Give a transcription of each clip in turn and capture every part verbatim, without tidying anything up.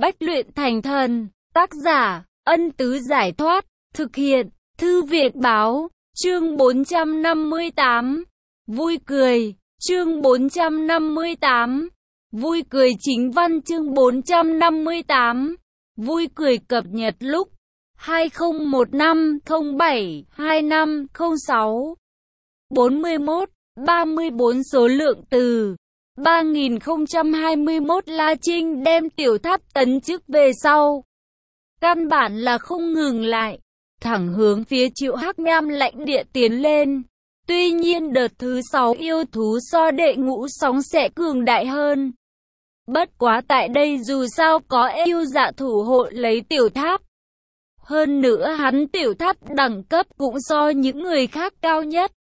Bách luyện thành thần. Tác giả, Ân Tứ Giải Thoát. Thực hiện, Thư viện Báo. Chương bốn trăm năm mươi tám. Vui cười. Chương bốn trăm năm mươi tám. Vui cười chính văn. Chương bốn trăm năm mươi tám. Vui cười cập nhật lúc hai không một năm không bảy hai năm không sáu. bốn mươi mốt, ba mươi bốn số lượng từ. ba nghìn không trăm hai mươi mốt La Trinh đem tiểu tháp tấn chức về sau. Căn bản là không ngừng lại, thẳng hướng phía Triệu Hắc Nham lãnh địa tiến lên. Tuy nhiên đợt thứ sáu yêu thú so đệ ngũ sóng sẽ cường đại hơn. Bất quá tại đây dù sao có yêu dạ thủ hộ lấy tiểu tháp. Hơn nữa hắn tiểu tháp đẳng cấp cũng so những người khác cao nhất.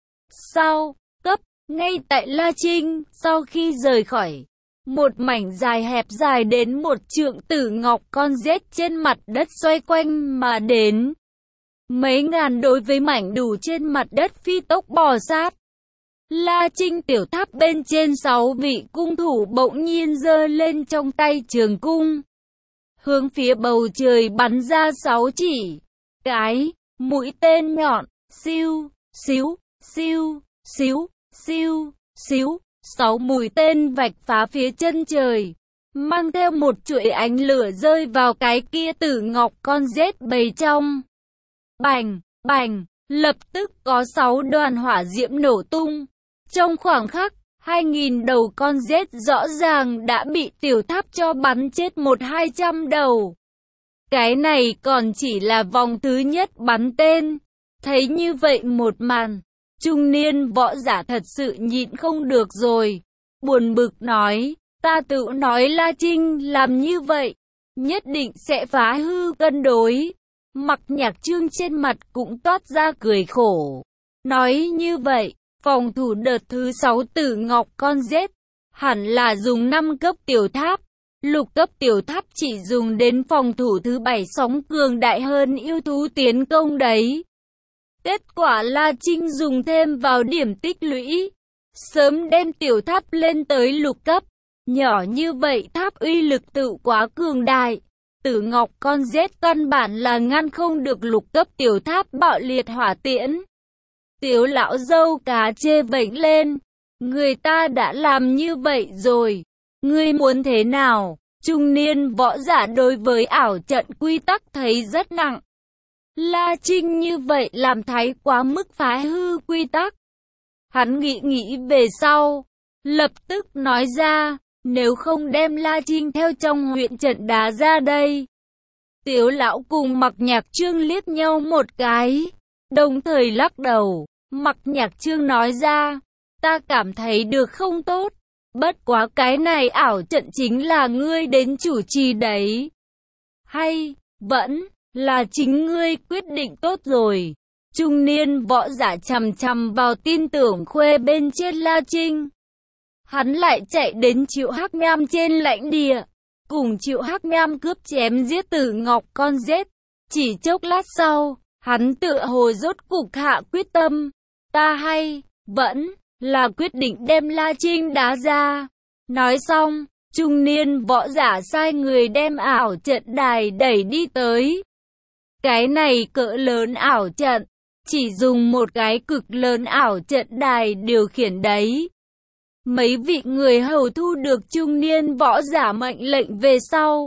Sau cấp, ngay tại La Trinh, sau khi rời khỏi, một mảnh dài hẹp dài đến một trượng tử ngọc con rết trên mặt đất xoay quanh mà đến. Mấy ngàn đối với mảnh đủ trên mặt đất phi tốc bò sát. La Trinh tiểu tháp bên trên sáu vị cung thủ bỗng nhiên giơ lên trong tay trường cung, hướng phía bầu trời bắn ra sáu chỉ cái mũi tên nhọn, siêu, xíu, siêu, xíu, siêu, xíu, sáu mũi tên vạch phá phía chân trời, mang theo một chuỗi ánh lửa rơi vào cái kia tử ngọc con rết bầy trong. Bành, bành, lập tức có sáu đoàn hỏa diễm nổ tung. Trong khoảng khắc, hai nghìn đầu con rết rõ ràng đã bị tiểu tháp cho bắn chết một hai trăm đầu. Cái này còn chỉ là vòng thứ nhất bắn tên. Thấy như vậy một màn, trung niên võ giả thật sự nhịn không được rồi. Buồn bực nói, ta tự nói La Trinh làm như vậy, nhất định sẽ phá hư cân đối. Mặc Nhạc Trương trên mặt cũng toát ra cười khổ. Nói như vậy, phòng thủ đợt thứ sáu tử ngọc con rết, hẳn là dùng năm cấp tiểu tháp. Lục cấp tiểu tháp chỉ dùng đến phòng thủ thứ bảy sóng cường đại hơn yêu thú tiến công đấy. Kết quả La Trinh dùng thêm vào điểm tích lũy, sớm đem tiểu tháp lên tới lục cấp. Nhỏ như vậy tháp uy lực tự quá cường đại. Tử ngọc con rết căn bản là ngăn không được lục cấp tiểu tháp bạo liệt hỏa tiễn. Tiểu lão dâu cá chê vểnh lên. Người ta đã làm như vậy rồi. Ngươi muốn thế nào? Trung niên võ giả đối với ảo trận quy tắc thấy rất nặng. La Trinh như vậy làm thái quá mức phá hư quy tắc. Hắn nghĩ nghĩ về sau, lập tức nói ra, nếu không đem La Trinh theo trong huyện trận đá ra đây. Tiểu lão cùng Mặc Nhạc Trương liếc nhau một cái, đồng thời lắc đầu. Mặc Nhạc Trương nói ra, ta cảm thấy được không tốt, bất quá cái này ảo trận chính là ngươi đến chủ trì đấy. Hay, vẫn là chính ngươi quyết định tốt rồi. Trung niên võ giả chằm chằm vào tin tưởng khuê bên trên La Trinh. Hắn lại chạy đến Triệu Hắc Nham trên lãnh địa, cùng Triệu Hắc Nham cướp chém giết tử ngọc con rết. Chỉ chốc lát sau, hắn tựa hồ rốt cục hạ quyết tâm. Ta hay, vẫn là quyết định đem La Trinh đá ra. Nói xong, trung niên võ giả sai người đem ảo trận đài đẩy đi tới. Cái này cỡ lớn ảo trận, chỉ dùng một cái cực lớn ảo trận đài điều khiển đấy. Mấy vị người hầu thu được trung niên võ giả mệnh lệnh về sau,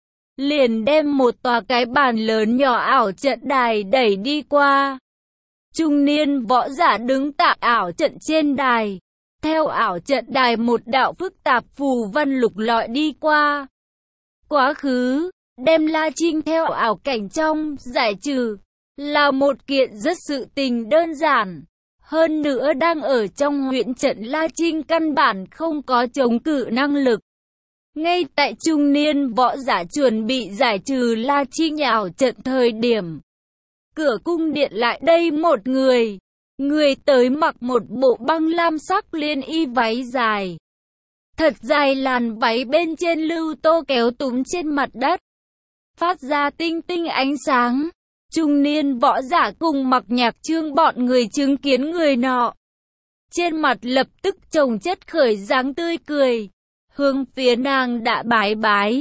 liền đem một tòa cái bàn lớn nhỏ ảo trận đài đẩy đi qua. Trung niên võ giả đứng tại ảo trận trên đài, theo ảo trận đài một đạo phức tạp phù văn lục lọi đi qua. Quá khứ, đem La Trinh theo ảo cảnh trong, giải trừ, là một kiện rất sự tình đơn giản. Hơn nữa đang ở trong huyện trận La Trinh căn bản không có chống cự năng lực. Ngay tại trung niên võ giả chuẩn bị giải trừ La Trinh ảo trận thời điểm, cửa cung điện lại đây một người. Người tới mặc một bộ băng lam sắc liên y váy dài. Thật dài làn váy bên trên lưu tô kéo túm trên mặt đất, phát ra tinh tinh ánh sáng. Trung niên võ giả cùng Mặc Nhạc Trương bọn người chứng kiến người nọ, trên mặt lập tức chồng chất khởi dáng tươi cười, hướng phía nàng đã bái bái.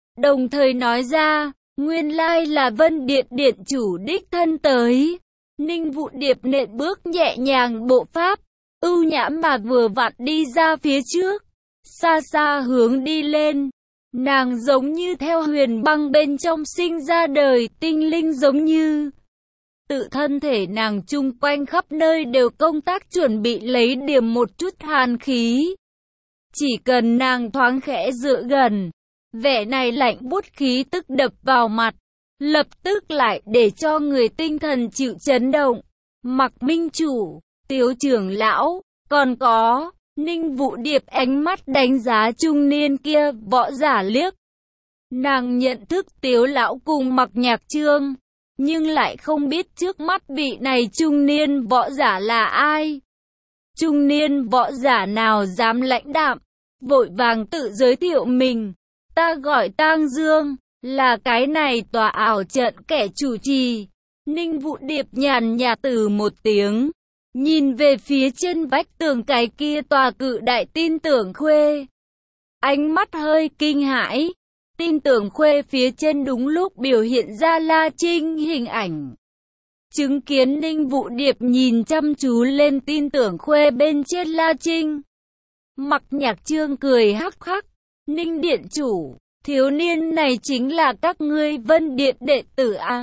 đồng thời nói ra, nguyên lai là Vân Điện điện chủ đích thân tới. Ninh Vũ Điệp nện bước nhẹ nhàng bộ pháp, ưu nhã mà vừa vặn đi ra phía trước, xa xa hướng đi lên. Nàng giống như theo huyền băng bên trong sinh ra đời, tinh linh giống như tự thân thể nàng chung quanh khắp nơi đều công tác chuẩn bị lấy điểm một chút hàn khí. Chỉ cần nàng thoáng khẽ dựa gần, vẻ này lạnh buốt khí tức đập vào mặt, lập tức lại để cho người tinh thần chịu chấn động. Mặc minh chủ, Tiếu trưởng lão, còn có, Ninh Vũ Điệp ánh mắt đánh giá trung niên kia võ giả liếc. Nàng nhận thức Tiếu lão cùng Mặc Nhạc Trương, nhưng lại không biết trước mắt vị này trung niên võ giả là ai. Trung niên võ giả nào dám lãnh đạm, vội vàng tự giới thiệu mình. Ta gọi Tang Dương, là cái này tòa ảo trận kẻ chủ trì. Ninh Vũ Điệp nhàn nhạt từ một tiếng, nhìn về phía trên vách tường cái kia tòa cự đại tin tưởng khuê. Ánh mắt hơi kinh hãi, tin tưởng khuê phía trên đúng lúc biểu hiện ra La Trinh hình ảnh. Chứng kiến Ninh Vũ Điệp nhìn chăm chú lên tin tưởng khuê bên trên La Trinh. Mặc Nhạc Trương cười hắc hắc, Ninh điện chủ, thiếu niên này chính là các ngươi Vân Điện đệ tử à?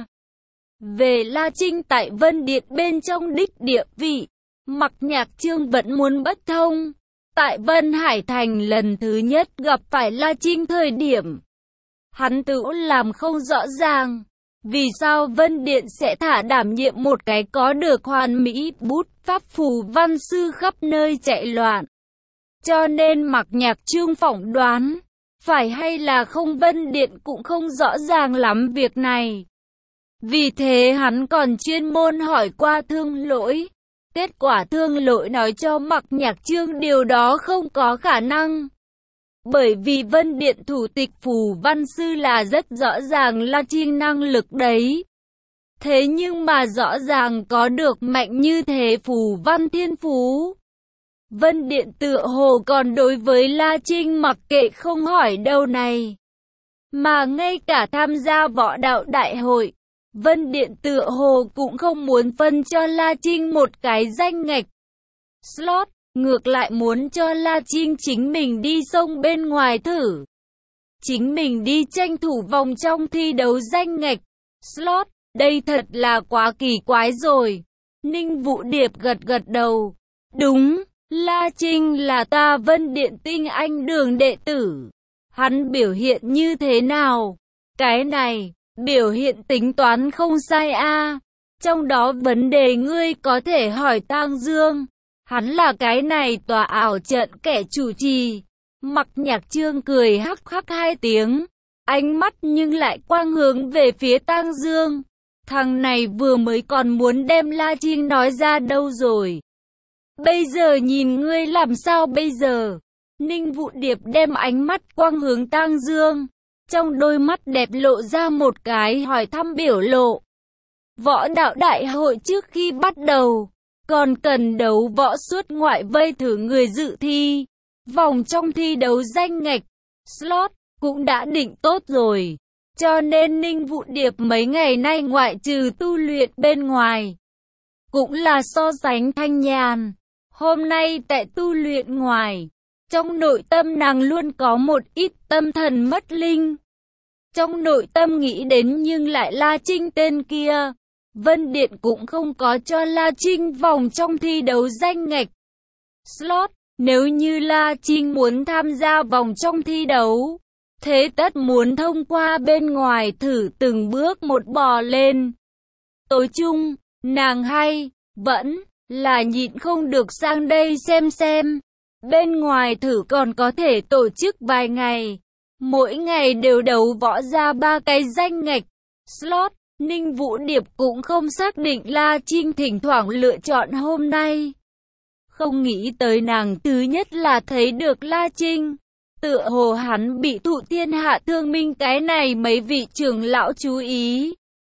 Về La Trinh tại Vân Điện bên trong đích địa vị, Mặc Nhạc Trương vẫn muốn bất thông. Tại Vân Hải Thành lần thứ nhất gặp phải La Trinh thời điểm, hắn tự làm không rõ ràng, vì sao Vân Điện sẽ thả đảm nhiệm một cái có được hoàn mỹ bút pháp phù văn sư khắp nơi chạy loạn. Cho nên Mặc Nhạc Trương phỏng đoán, phải hay là không Vân Điện cũng không rõ ràng lắm việc này. Vì thế hắn còn chuyên môn hỏi qua Thương Lỗi. Kết quả Thương Lỗi nói cho Mặc Nhạc Trương điều đó không có khả năng. Bởi vì Vân Điện thủ tịch phù văn sư là rất rõ ràng là Trinh năng lực đấy. Thế nhưng mà rõ ràng có được mạnh như thế phù văn thiên phú. Vân Điện tựa hồ còn đối với La Trinh mặc kệ không hỏi đâu này. Mà ngay cả tham gia võ đạo đại hội, Vân Điện tựa hồ cũng không muốn phân cho La Trinh một cái danh ngạch slot, ngược lại muốn cho La Trinh chính mình đi sông bên ngoài thử. Chính mình đi tranh thủ vòng trong thi đấu danh ngạch slot, đây thật là quá kỳ quái rồi. Ninh Vũ Điệp gật gật đầu. Đúng, La Trinh là ta Vân Điện tinh anh đường đệ tử. Hắn biểu hiện như thế nào? Cái này, biểu hiện tính toán không sai a. À. Trong đó vấn đề ngươi có thể hỏi Tang Dương. Hắn là cái này tòa ảo trận kẻ chủ trì. Mặc Nhạc Trương cười hắc hắc hai tiếng, ánh mắt nhưng lại quang hướng về phía Tang Dương. Thằng này vừa mới còn muốn đem La Trinh nói ra đâu rồi. Bây giờ nhìn ngươi làm sao bây giờ? Ninh Vũ Điệp đem ánh mắt quang hướng Tang Dương, trong đôi mắt đẹp lộ ra một cái hỏi thăm biểu lộ. Võ đạo đại hội trước khi bắt đầu, còn cần đấu võ suốt ngoại vây thử người dự thi. Vòng trong thi đấu danh ngạch, slot, cũng đã định tốt rồi. Cho nên Ninh Vũ Điệp mấy ngày nay ngoại trừ tu luyện bên ngoài, cũng là so sánh thanh nhàn. Hôm nay tại tu luyện ngoài, trong nội tâm nàng luôn có một ít tâm thần mất linh. Trong nội tâm nghĩ đến nhưng lại La Trinh tên kia. Vân Điện cũng không có cho La Trinh vòng trong thi đấu danh ngạch slot. Nếu như La Trinh muốn tham gia vòng trong thi đấu, thế tất muốn thông qua bên ngoài thử từng bước một bò lên. Tối chung, nàng hay, vẫn là nhịn không được sang đây xem xem. Bên ngoài thử còn có thể tổ chức vài ngày. Mỗi ngày đều đấu võ ra ba cái danh ngạch slot. Ninh Vũ Điệp cũng không xác định La Trinh thỉnh thoảng lựa chọn hôm nay. Không nghĩ tới nàng thứ nhất là thấy được La Trinh. Tựa hồ hắn bị thụ thiên hạ thương minh cái này mấy vị trưởng lão chú ý.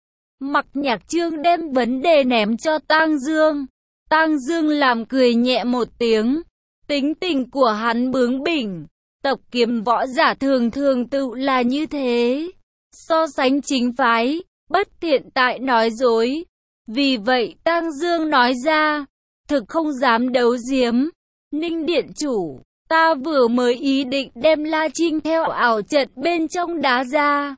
Mặc Nhạc Trương đem vấn đề ném cho Tang Dương. Tang Dương làm cười nhẹ một tiếng. Tính tình của hắn bướng bỉnh, Tập kiếm võ giả thường thường tự là như thế. So sánh chính phái, bất thiện tại nói dối. Vì vậy Tang Dương nói ra, thực không dám đấu giếm. Ninh điện chủ, ta vừa mới ý định đem La Trinh theo ảo trận bên trong đá ra.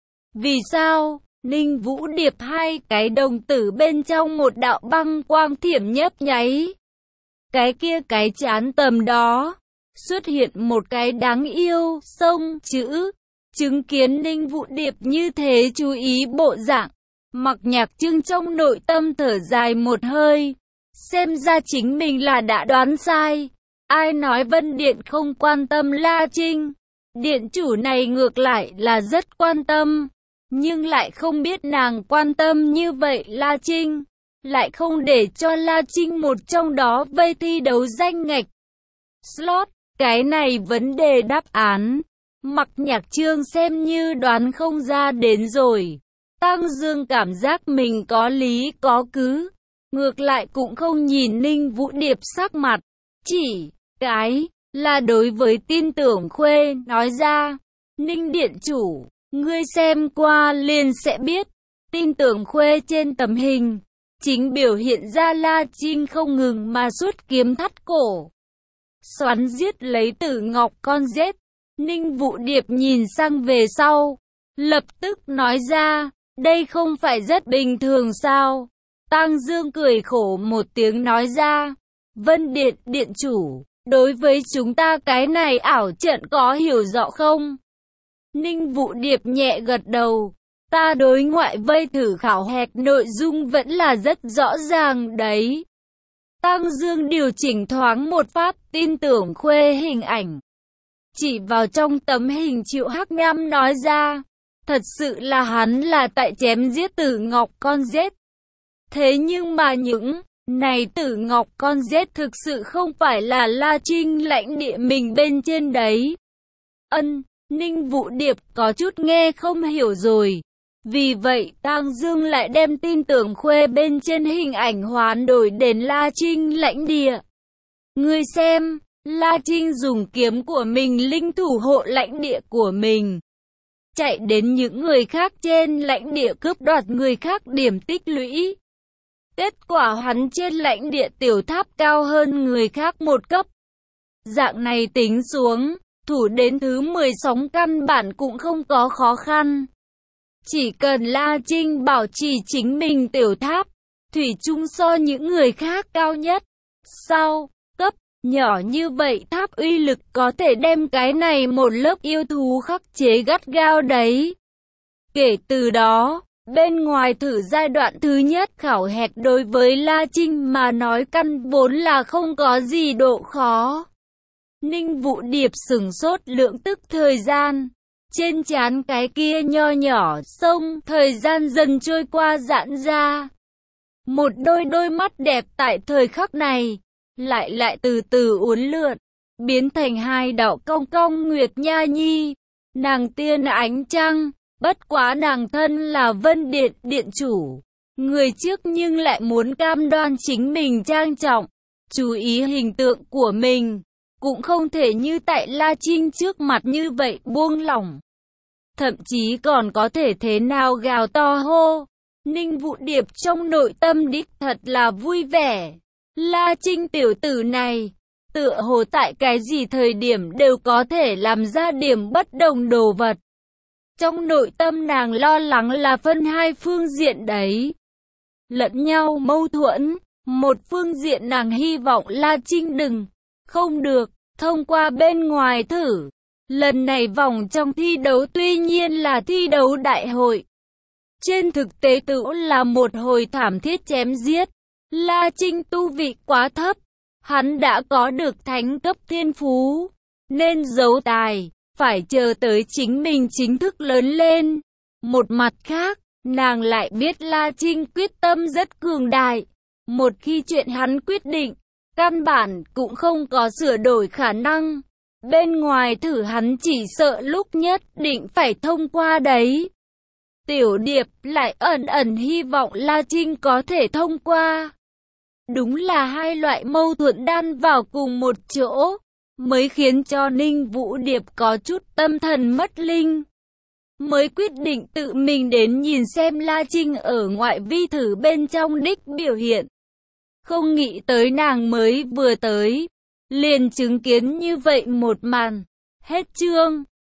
Vì sao? Ninh Vũ Điệp hai cái đồng tử bên trong một đạo băng quang thiểm nhấp nháy. Cái kia cái chán tầm đó, xuất hiện một cái đáng yêu, sông chữ. Chứng kiến Ninh Vũ Điệp như thế chú ý bộ dạng, Mặc Nhạc Trương trong nội tâm thở dài một hơi. Xem ra chính mình là đã đoán sai. Ai nói Vân Điện không quan tâm La Trinh? Điện chủ này ngược lại là rất quan tâm. Nhưng lại không biết nàng quan tâm như vậy La Trinh. Lại không để cho La Trinh một trong đó vây thi đấu danh ngạch slot. Cái này vấn đề đáp án, Mặc Nhạc Trương xem như đoán không ra đến rồi. Tang Dương cảm giác mình có lý có cứ. Ngược lại cũng không nhìn Ninh Vũ Điệp sắc mặt. Chỉ cái là đối với tin tưởng Khuê nói ra. Ninh điện chủ, ngươi xem qua liền sẽ biết. Tin tưởng Khuê trên tấm hình chính biểu hiện ra La Trinh không ngừng mà xuất kiếm thắt cổ, xoắn giết lấy Tử Ngọc con rết. Ninh Vũ Điệp nhìn sang về sau, lập tức nói ra, đây không phải rất bình thường sao? Tang Dương cười khổ một tiếng nói ra, Vân Điện điện chủ, đối với chúng ta cái này ảo trận có hiểu rõ không? Ninh Vũ Điệp nhẹ gật đầu, ta đối ngoại vây thử khảo hạch nội dung vẫn là rất rõ ràng đấy. Tang Dương điều chỉnh thoáng một phát, tin tưởng Khuê hình ảnh. Chỉ vào trong tấm hình Triệu Hắc Nham nói ra, thật sự là hắn là tại chém giết Tử Ngọc con rết. Thế nhưng mà những này Tử Ngọc con rết thực sự không phải là La Trinh lãnh địa mình bên trên đấy. Ân, Ninh Vũ Điệp có chút nghe không hiểu rồi. Vì vậy Tang Dương lại đem tin tưởng Khuê bên trên hình ảnh hoán đổi đến La Trinh lãnh địa. Ngươi xem, La Trinh dùng kiếm của mình linh thủ hộ lãnh địa của mình. Chạy đến những người khác trên lãnh địa cướp đoạt người khác điểm tích lũy. Kết quả hắn trên lãnh địa tiểu tháp cao hơn người khác một cấp. Dạng này tính xuống, thủ đến thứ mười sóng căn bản cũng không có khó khăn. Chỉ cần La Trinh bảo trì chính mình tiểu tháp, thủy chung so những người khác cao nhất. Sau, cấp nhỏ như vậy tháp uy lực có thể đem cái này một lớp yêu thú khắc chế gắt gao đấy. Kể từ đó, bên ngoài thử giai đoạn thứ nhất khảo hạch đối với La Trinh mà nói căn vốn là không có gì độ khó. Ninh Vũ Điệp sửng sốt lượng tức thời gian. Trên trán cái kia nho nhỏ sông thời gian dần trôi qua giãn ra. Một đôi đôi mắt đẹp tại thời khắc này, lại lại từ từ uốn lượn, biến thành hai đạo cong cong nguyệt nha nhi. Nàng tiên ánh trăng, bất quá nàng thân là Vân Điện điện chủ. Người trước nhưng lại muốn cam đoan chính mình trang trọng, chú ý hình tượng của mình. Cũng không thể như tại La Trinh trước mặt như vậy buông lỏng. Thậm chí còn có thể thế nào gào to hô. Ninh Vũ Điệp trong nội tâm đích thật là vui vẻ. La Trinh tiểu tử này, tựa hồ tại cái gì thời điểm đều có thể làm ra điểm bất đồng đồ vật. Trong nội tâm nàng lo lắng là phân hai phương diện đấy. Lẫn nhau mâu thuẫn. Một phương diện nàng hy vọng La Trinh đừng, không được, thông qua bên ngoài thử. Lần này vòng trong thi đấu tuy nhiên là thi đấu đại hội. Trên thực tế tự là một hồi thảm thiết chém giết. La Trinh tu vị quá thấp. Hắn đã có được thánh cấp thiên phú. Nên giấu tài, phải chờ tới chính mình chính thức lớn lên. Một mặt khác, nàng lại biết La Trinh quyết tâm rất cường đại. Một khi chuyện hắn quyết định, căn bản cũng không có sửa đổi khả năng. Bên ngoài thử hắn chỉ sợ lúc nhất định phải thông qua đấy. Tiểu Điệp lại ẩn ẩn hy vọng La Trinh có thể thông qua. Đúng là hai loại mâu thuẫn đan vào cùng một chỗ. mới khiến cho Ninh Vũ Điệp có chút tâm thần mất linh. Mới quyết định tự mình đến nhìn xem La Trinh ở ngoại vi thử bên trong đích biểu hiện. Không nghĩ tới nàng mới vừa tới, liền chứng kiến như vậy một màn. Hết chương.